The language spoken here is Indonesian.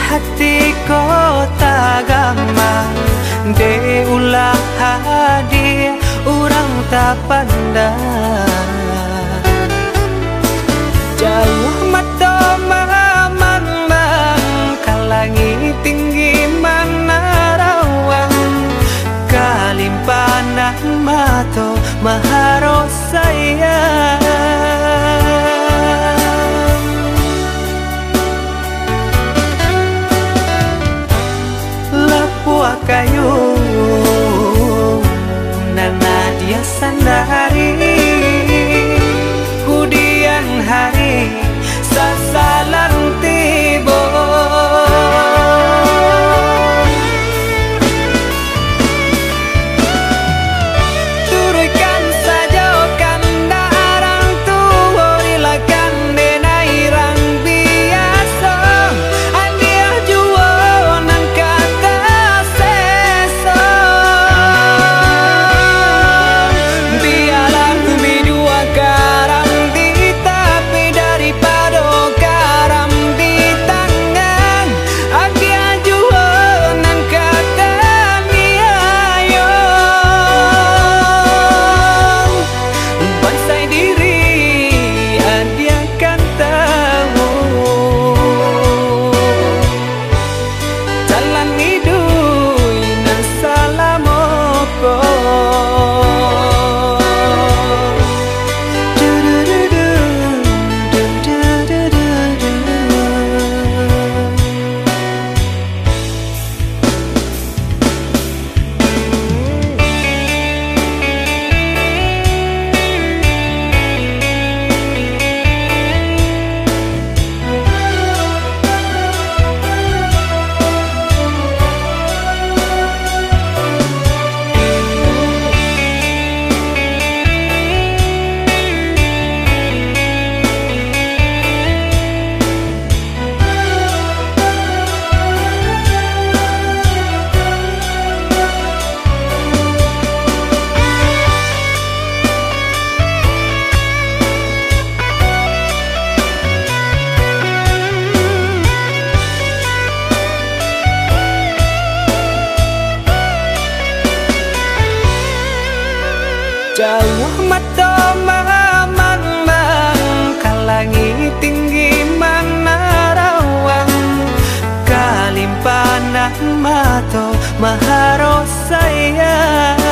hati kota gampang de ulah hadir orang tak pandang jauh mata mamang kalangi tinggi mana rawang kalimpanan mato maharo sayang lapua kayu nana dia sandari kudian hari sasalan tibo turkan saja kanda arang tua ilakan denai rang biasa andia jua nang kata seso biarlah bidua garam di tapi daripada garam di tangan andia jua nang kata niayo bansai diri andia kan tahu jalan hidup nan salamoko jauh mata mamang kalangi tinggi mana rawang kalimpanan mato maharo sayang